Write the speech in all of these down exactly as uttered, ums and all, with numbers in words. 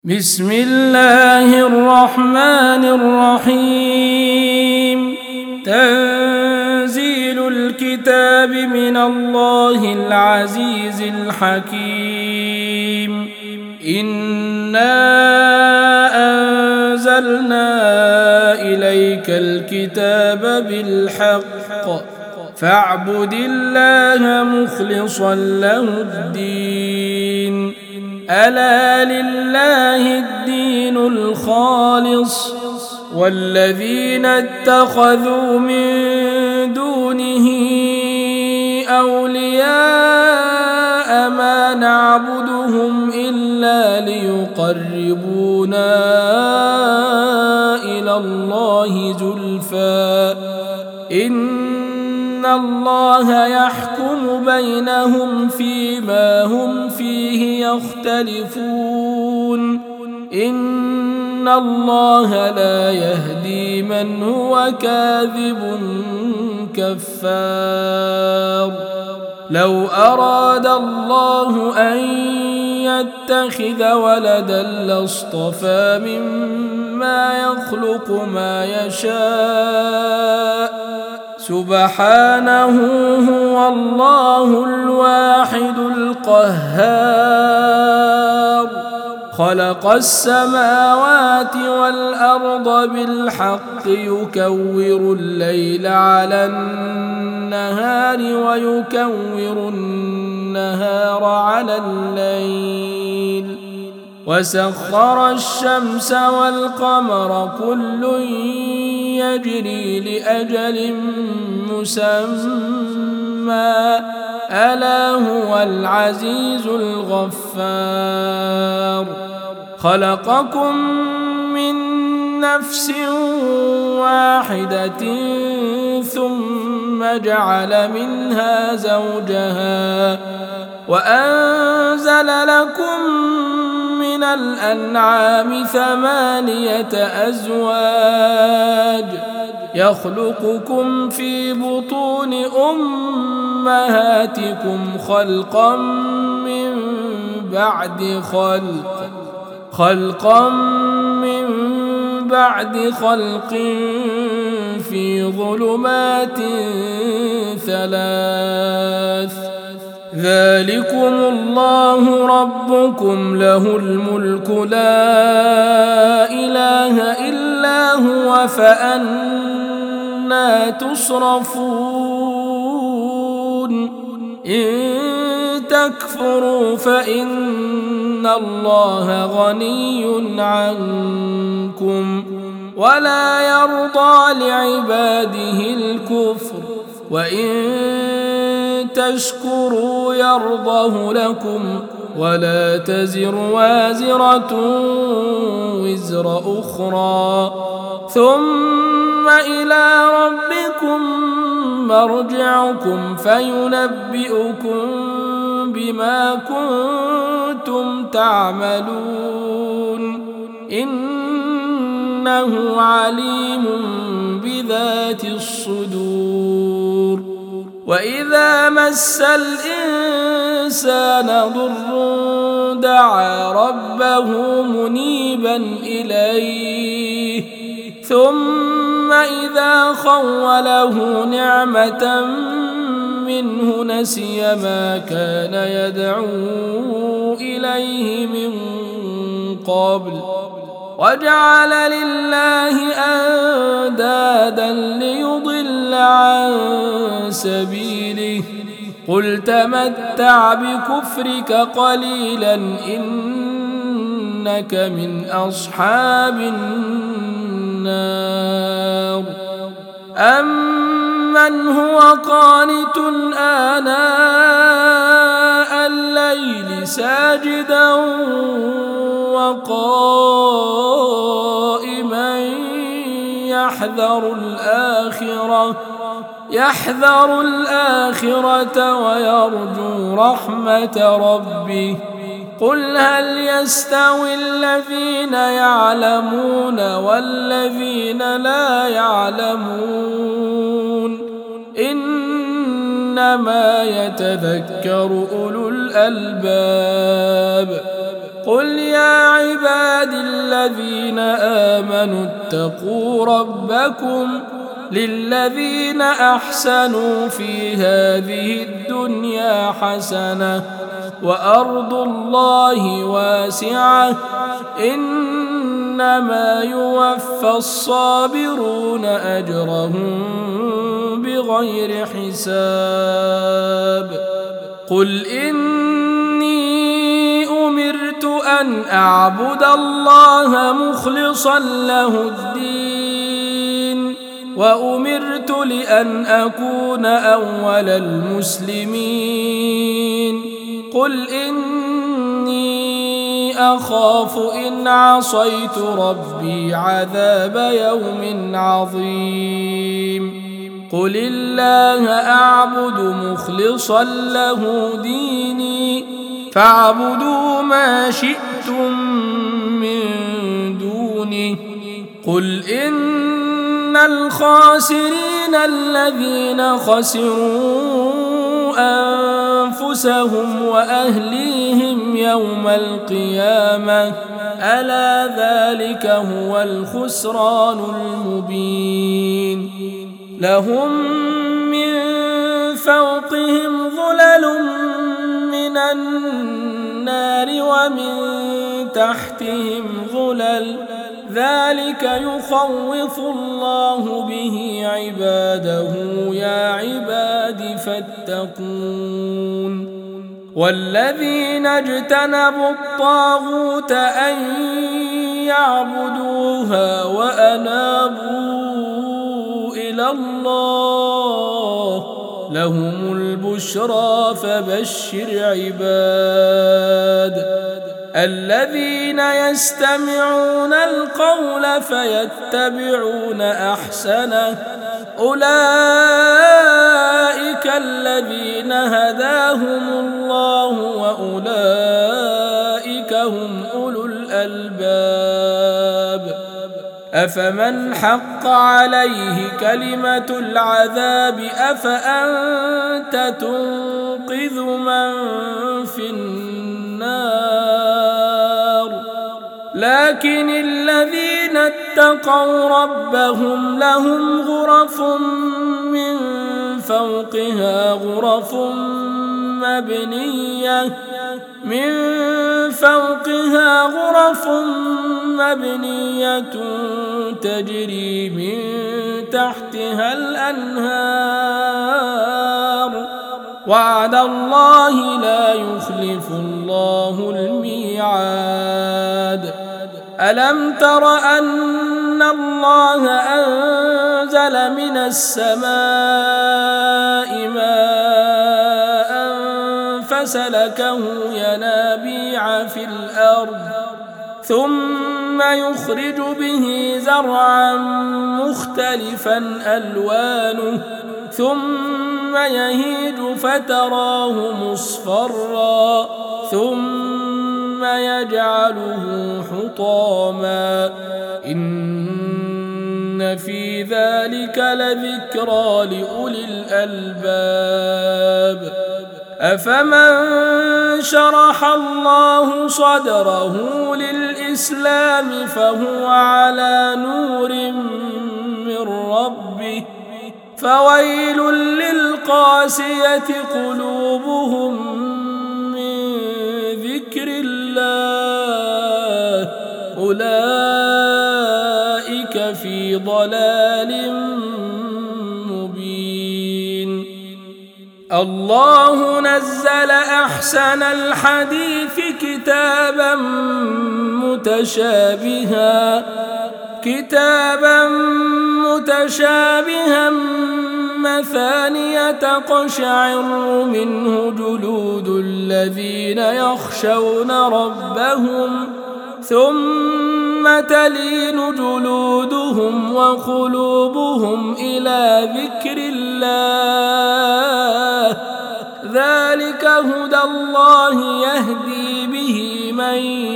بسم الله الرحمن الرحيم. تنزيل الكتاب من الله العزيز الحكيم. إنا أنزلنا إليك الكتاب بالحق فاعبد الله مخلصا له الدين. ألا لله الدين الخالص والذين اتخذوا من دونه أولياء ما نعبدهم إلا ليقربونا إلى الله زلفى إن الله يحكم بينهم فيما هم فيه يختلفون. إن الله لا يهدي من هو كاذب كفار. لو أراد الله أن يتخذ ولدا لاصطفى مما يخلق ما يشاء سبحانه هو الله الواحد القهار. خلق السماوات والأرض بالحق يكور الليل على النهار ويكور النهار على الليل وسخر الشمس والقمر كل يجري لأجل مسمى ألا هو العزيز الغفار. خلقكم من نفس واحدة ثم جعل منها زوجها وأنزل لكم من الأنعام ثمانية أزواج يخلقكم في بطون أمهاتكم خلقا من بعد خلق خلقا من بعد خلق في ظلمات ثلاث ذلكم الله ربكم له الملك لا إله إلا هو فأنى تصرفون. إن تكفروا فإن الله غني عنكم ولا يرضى لعباده الكفر وإن تشكروا يرضه لكم ولا تزر وازرة وزر أخرى ثم إلى ربكم مرجعكم فينبئكم بما كنتم تعملون. إنه عليم بذات الصدور. وإذا مس الإنسان ضر دعا ربه منيبا إليه ثم إذا خوله نعمة منه نسي ما كان يدعو إليه من قبل وجعل لله أندادا ليضل عن سبيله. قل تمتع بكفرك قليلا إنك من أصحاب النار. أمن هو قانت آناء الليل ساجدا وقائما يحذر الآخرة يحذر الآخرة ويرجو رحمة ربه. قل هل يستوي الذين يعلمون والذين لا يعلمون إنما يتذكر أولو الألباب. قل يا عبادي الذين آمنوا اتقوا ربكم للذين أحسنوا في هذه الدنيا حسنة وأرض الله واسعة إنما يوفى الصابرون أجرهم بغير حساب قل إني أمرت أن أعبد الله مخلصا له الدين وأمرت لأن أكون أول المسلمين قل إني أخاف إن عصيت ربي عذاب يوم عظيم قل الله أعبد مخلصا له ديني فاعبدوا ما شئتم من دونه قل إن الخاسرين الذين خسروا أنفسهم وأهليهم يوم القيامة ألا ذلك هو الخسران المبين لهم من فوقهم ظلل من النار ومن تحتهم ظلل ذلك يخوف الله به عباده يا عباد فاتقون والذين اجتنبوا الطاغوت أن يعبدوها وأنابوا إلى الله لهم البشرى فبشر عباد الذين يستمعون القول فيتبعون أحسنه أولئك الذين هداهم الله وأولئك هم أولو الألباب أفمن حق عليه كلمة العذاب أفأنت تنقذ من في النار لكن الذين اتقوا ربهم لهم غرف من فوقها غرف مبنية من فوقها غرف مبنية تجري من تحتها الأنهار وعد الله لا يخلف الله الميعاد ألم تر أن الله أنزل من السماء ماء فسلكه ينابيع في الأرض ثم يخرج به زرعا مختلفا ألوانه ثم يهيج فتراه مصفرا ثم يجعله حطاما إن في ذلك لذكرى لأولي الألباب أفمن شرح الله صدره للإسلام فهو على نور من ربه فويل للقاسية قلوبهم من ذكر الله أولئك في ضلال مبين الله نزل أحسن الحديث كتابا متشابها كتابا متشابها مثانية تقشعر منه جلود الذين يخشون ربهم ثم تلين جلودهم وقلوبهم إلى ذكر الله ذلك هدى الله يهدي به من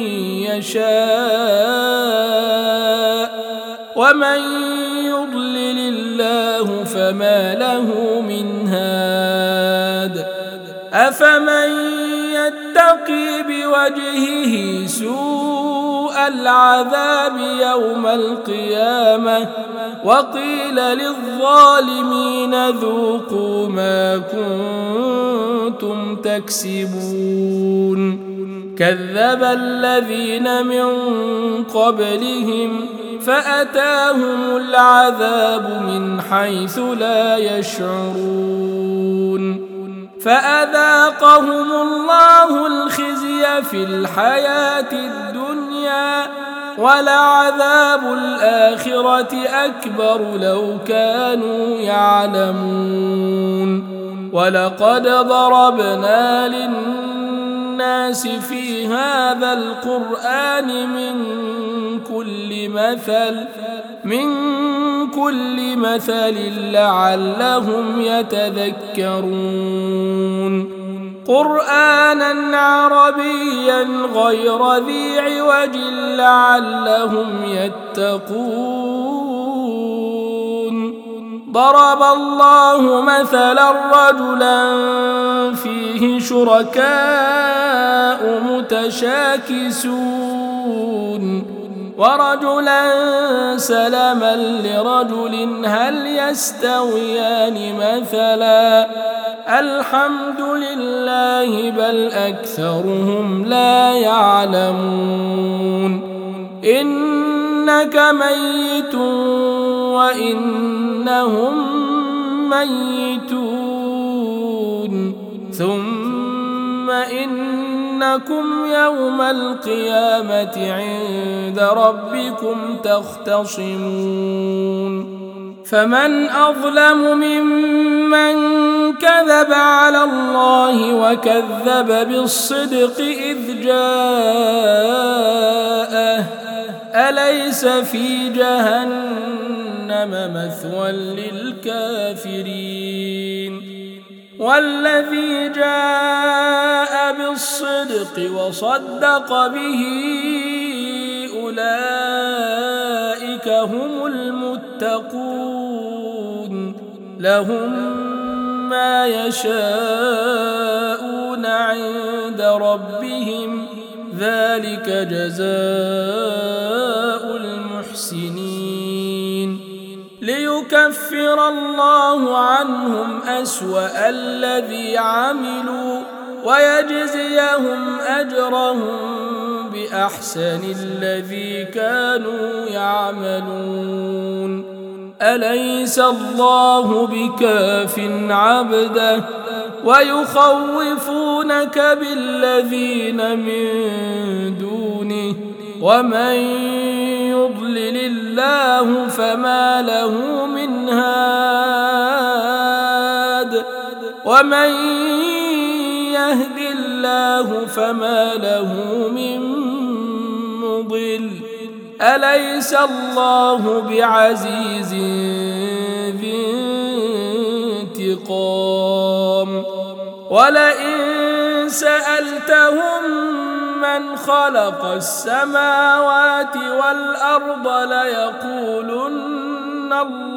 يشاء ومن يضلل الله فما له من هاد أفمن يتقي بوجهه سوء سوء العذاب يوم القيامة وقيل للظالمين ذوقوا ما كنتم تكسبون كذب الذين من قبلهم فأتاهم العذاب من حيث لا يشعرون فأذاقهم الله الخزي في الحياة الدنيا ولعذاب الآخرة أكبر لو كانوا يعلمون ولقد ضربنا للناس في هذا القرآن من كل مثل من كل مثل لعلهم يتذكرون قرآنا عربيا غير ذي عوج لعلهم يتقون ضرب الله مثلا رجلا فيه شركاء متشاكسون ورجلا سلما لرجل هل يستويان مثلا الحمد لله بل أكثرهم لا يعلمون إنك ميت وإنهم ميتون ثم إنكم يوم القيامة عند ربكم تختصمون فمن أظلم ممن كذب على الله وكذب بالصدق إذ جاءه أليس في جهنم مثوى للكافرين والذي جاء بالصدق وصدق به أولئك هم المتقون لهم ما يشاءون عند ربهم ذلك جزاء المحسنين ليكفر الله عنهم أسوأ الذي عملوا ويجزيهم أجرهم بأحسن الذي كانوا يعملون أليس الله بكاف عبده ويخوفونك بالذين من دونه ومن يضلل الله فما له من هاد ومن يهد الله فما له من مضل أليس الله بعزيز ذي انتقام ولئن سألتهم من خلق السماوات والأرض ليقولن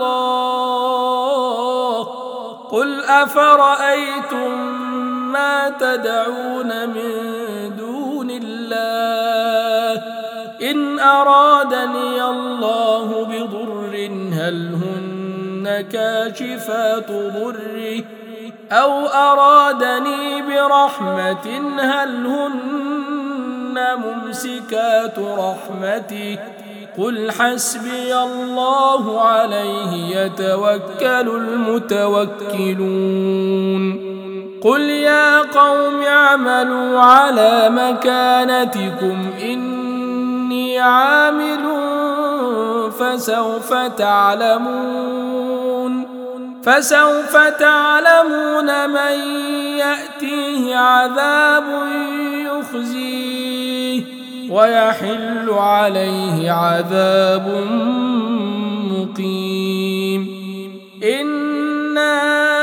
الله قل أفرأيتم ما تدعون من دون الله إن أرادني الله بضر هل هن كاشفات ضره أو أرادني برحمة هل هن ممسكات رحمته قل حسبي الله عليه يتوكل المتوكلون قل يا قوم اعملوا على مكانتكم إني عامل فسوف تعلمون فسوف تعلمون من يأتيه عذاب يخزيه ويحل عليه عذاب مقيم إنا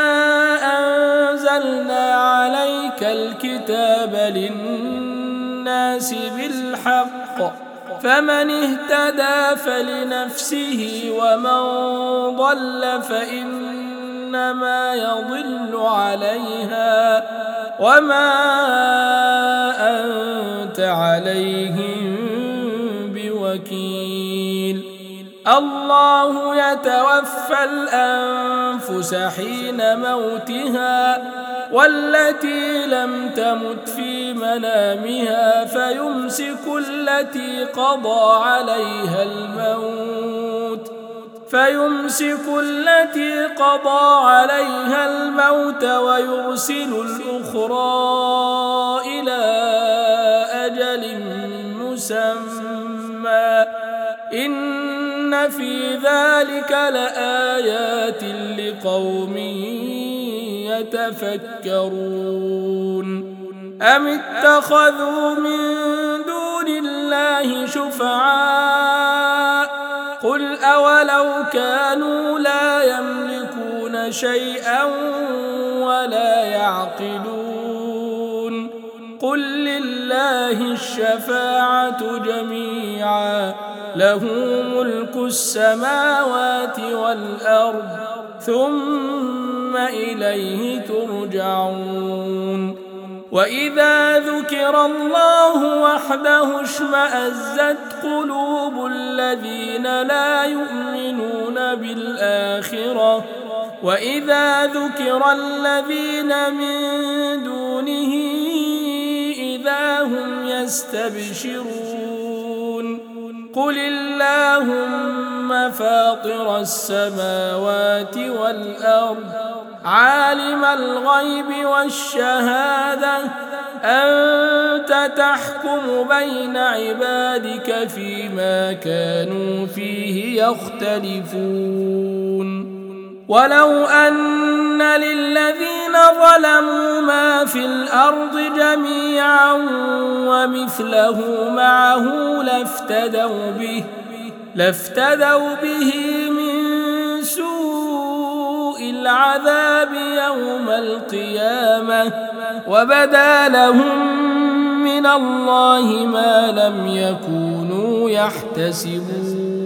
أنزلنا عليك الكتاب للناس بالحق فمن اهتدى فلنفسه ومن ضل فإنما يضل عليها وما أنت عليهم بوكيل الله يتوفى الأنفس حين موتها والتي لم تمت في منامها فيمسك التي قضى عليها الموت فيمسك التي قضى عليها الموت ويرسل الأخرى إلى أجل مسمى إن في ذلك لآيات لقوم يتفكرون أم اتخذوا من دون الله شفعاء قل أولو كانوا لا يملكون شيئا ولا يعقلون قل لله الشفاعة جميعا له ملك السماوات والأرض ثم إليه ترجعون وإذا ذكر الله وحده اشمأزت قلوب الذين لا يؤمنون بالآخرة وإذا ذكر الذين من دونه إذا هم يستبشرون قل اللهم فاطر السماوات والأرض عالم الغيب والشهادة أنت تحكم بين عبادك فيما كانوا فيه يختلفون ولو أن للذين ظلموا ما في الأرض جميعا ومثله معه لافتدوا به لافتدوا به من سوء العذاب يوم القيامة وبدا لهم من الله ما لم يكونوا يحتسبون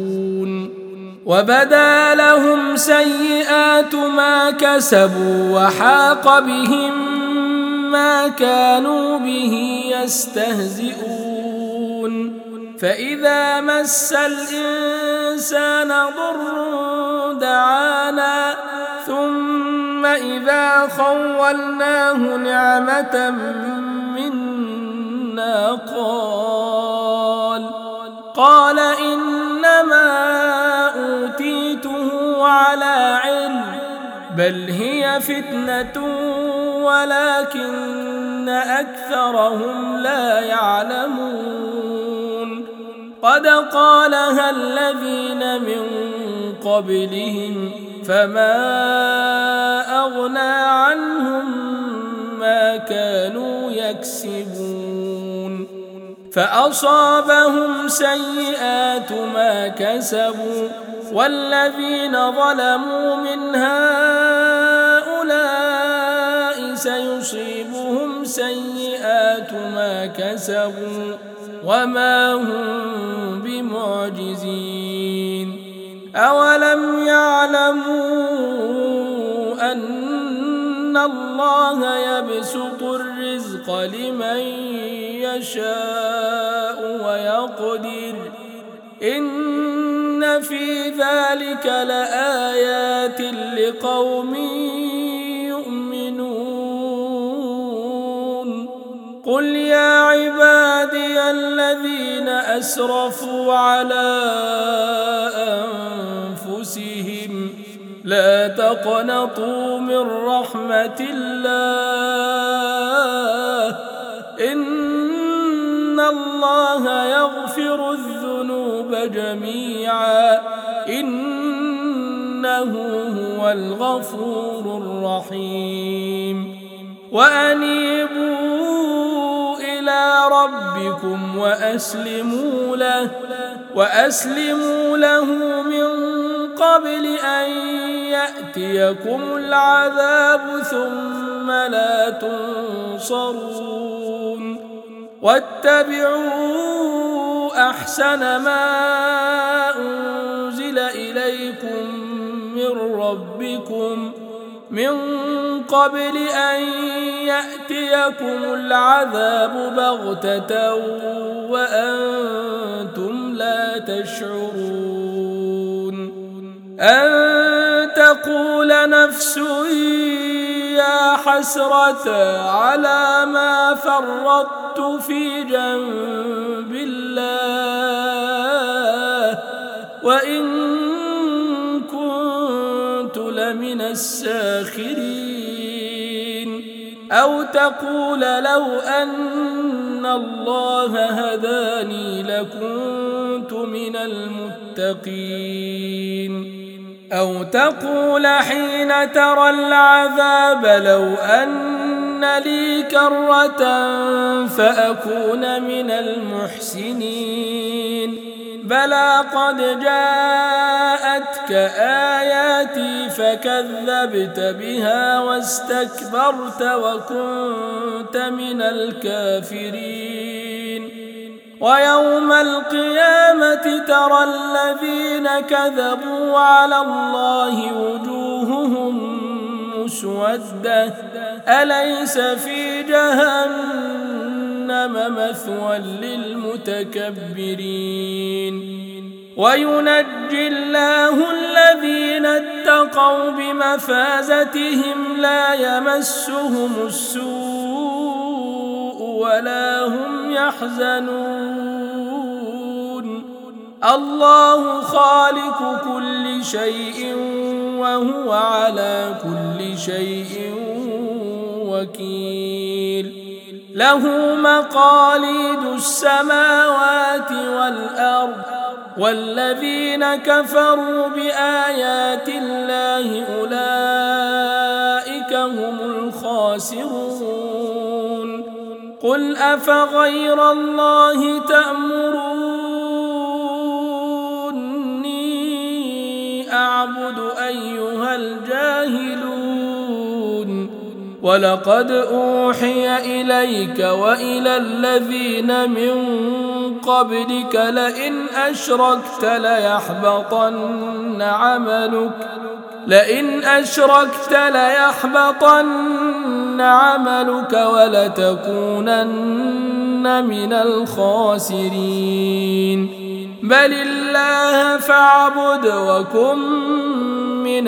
وبدا لهم سيئات ما كسبوا وحاق بهم ما كانوا به يستهزئون فإذا مس الإنسان ضر دعانا ثم إذا خولناه نعمة منا قال قال إنما أوتيته على علم بل هي فتنة ولكن أكثرهم لا يعلمون قد قالها الذين من قبلهم فما أغنى عنهم ما كانوا يكسبون فأصابهم سيئات ما كسبوا والذين ظلموا من هؤلاء سيصيبهم سيئات ما كسبوا وما هم بمعجزين أولم يعلموا أن الله يبسط الرزق لمن يشاء ويقدر إن في ذلك لآيات لقوم يؤمنون قل يا عبادي الذين أسرفوا على أنفسهم لا تقنطوا من رحمة الله إن الله يغفر الذنوب جميعا إنه هو الغفور الرحيم وأنيبوا إلى ربكم وأسلموا له وأسلموا له من قبل أن يأتيكم العذاب ثم لا تنصرون واتبعوا أحسن ما أنزل إليكم من ربكم من قبل أن يأتيكم العذاب بغتة وأنتم لا تشعرون أن تقول نفس يا حسرة على ما فرطت في جنب الله وإن كنت لمن الساخرين أو تقول لو أن الله هداني لكنت من المتقين أو تقول حين ترى العذاب لو أن لي كرة فأكون من المحسنين بلى قد جاءتك آياتي فكذبت بها واستكبرت وكنت من الكافرين ويوم القيامة ترى الذين كذبوا على الله وجوههم مسودة أليس في جهنم مثوى للمتكبرين وينجي الله الذين اتقوا بمفازتهم لا يمسهم السوء ولا هم يحزنون الله خالق كل شيء وهو على كل شيء وكيل له مقاليد السماوات والأرض والذين كفروا بآيات الله أولئك هم الخاسرون قل أفغير الله تأمروني أعبد أيها الجاهلون ولقد أوحي إليك وإلى الذين من قبلك لئن أشركت ليحبطن عملك لئن أشركت ليحبطن عملك ولتكونن من الخاسرين بل الله فاعبد وكن من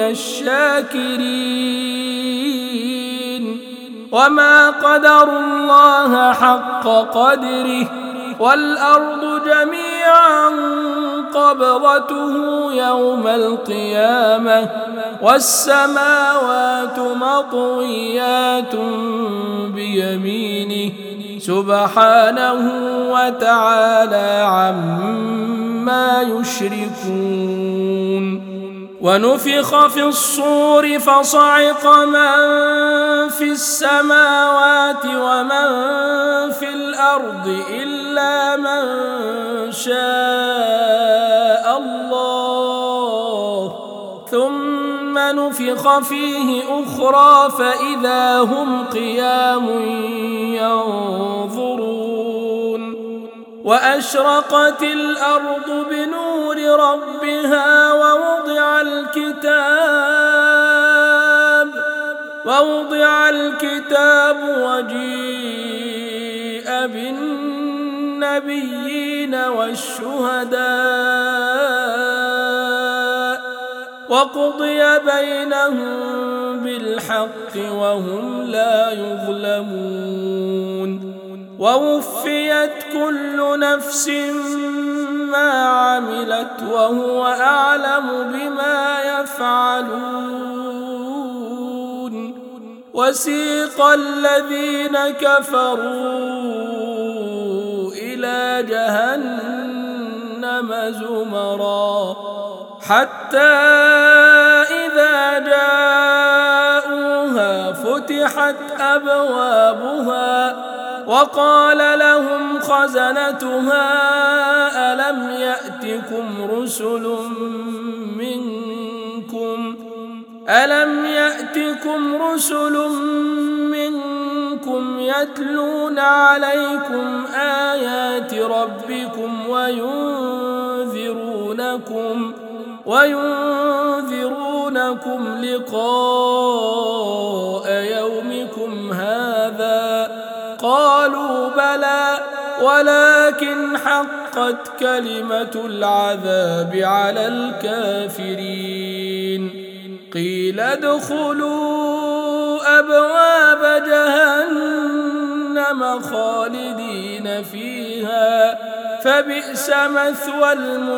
الشاكرين وما قدروا الله حق قدره والأرض جميعا قبضته يوم القيامة والسماوات مطويات بيمينه سبحانه وتعالى عما يشركون ونفخ في الصور فصعق من في السماوات ومن في الأرض إلا من شاء الله ثم نفخ فيه أخرى فإذا هم قيام ينظرون وأشرقت الأرض بنور ربها ووضع الكتاب ووضع الكتاب وجيء بالنبيين والشهداء وقضي بينهم بالحق وهم لا يظلمون ووفيت كل نفس ما عملت وهو أعلم بما يفعلون وسيق الذين كفروا إلى جهنم زمرا حتى إذا جاءوها فتحت أبوابها وقال لهم خزنتها ألم يأتكم رسل منكم ألم يأتكم رسل منكم يتلون عليكم آيات ربكم وينذرونكم وينذرونكم لقاء يومكم هذا قالوا بلى ولكن حقت كلمة العذاب على الكافرين. قيل ادخلوا أبواب جهنم خالدين فيها فبئس مثوى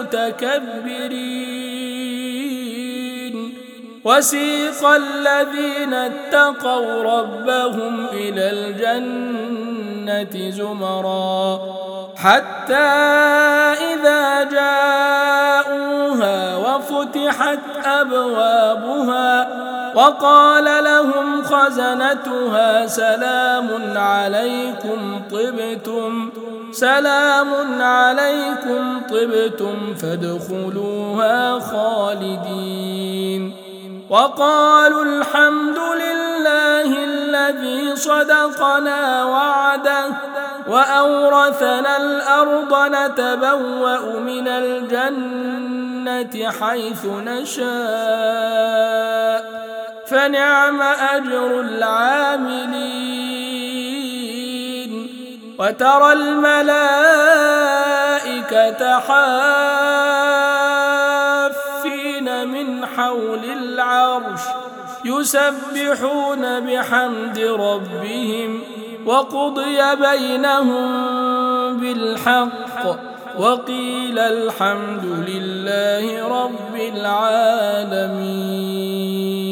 المتكبرين. وسيق الذين اتقوا ربهم إلى الجنة زمرا حتى إذا جاءوها وفتحت أبوابها وقال لهم خزنتها سلام عليكم طبتم سلام عليكم طبتم فادخلوها خالدين. وقالوا الحمد لله الذي صدقنا وعده وأورثنا الأرض نتبوأ من الجنة حيث نشاء فنعم أجر العاملين. وترى الملائكة حافين من حول العرش يسبحون بحمد ربهم وقضي بينهم بالحق وقيل الحمد لله رب العالمين.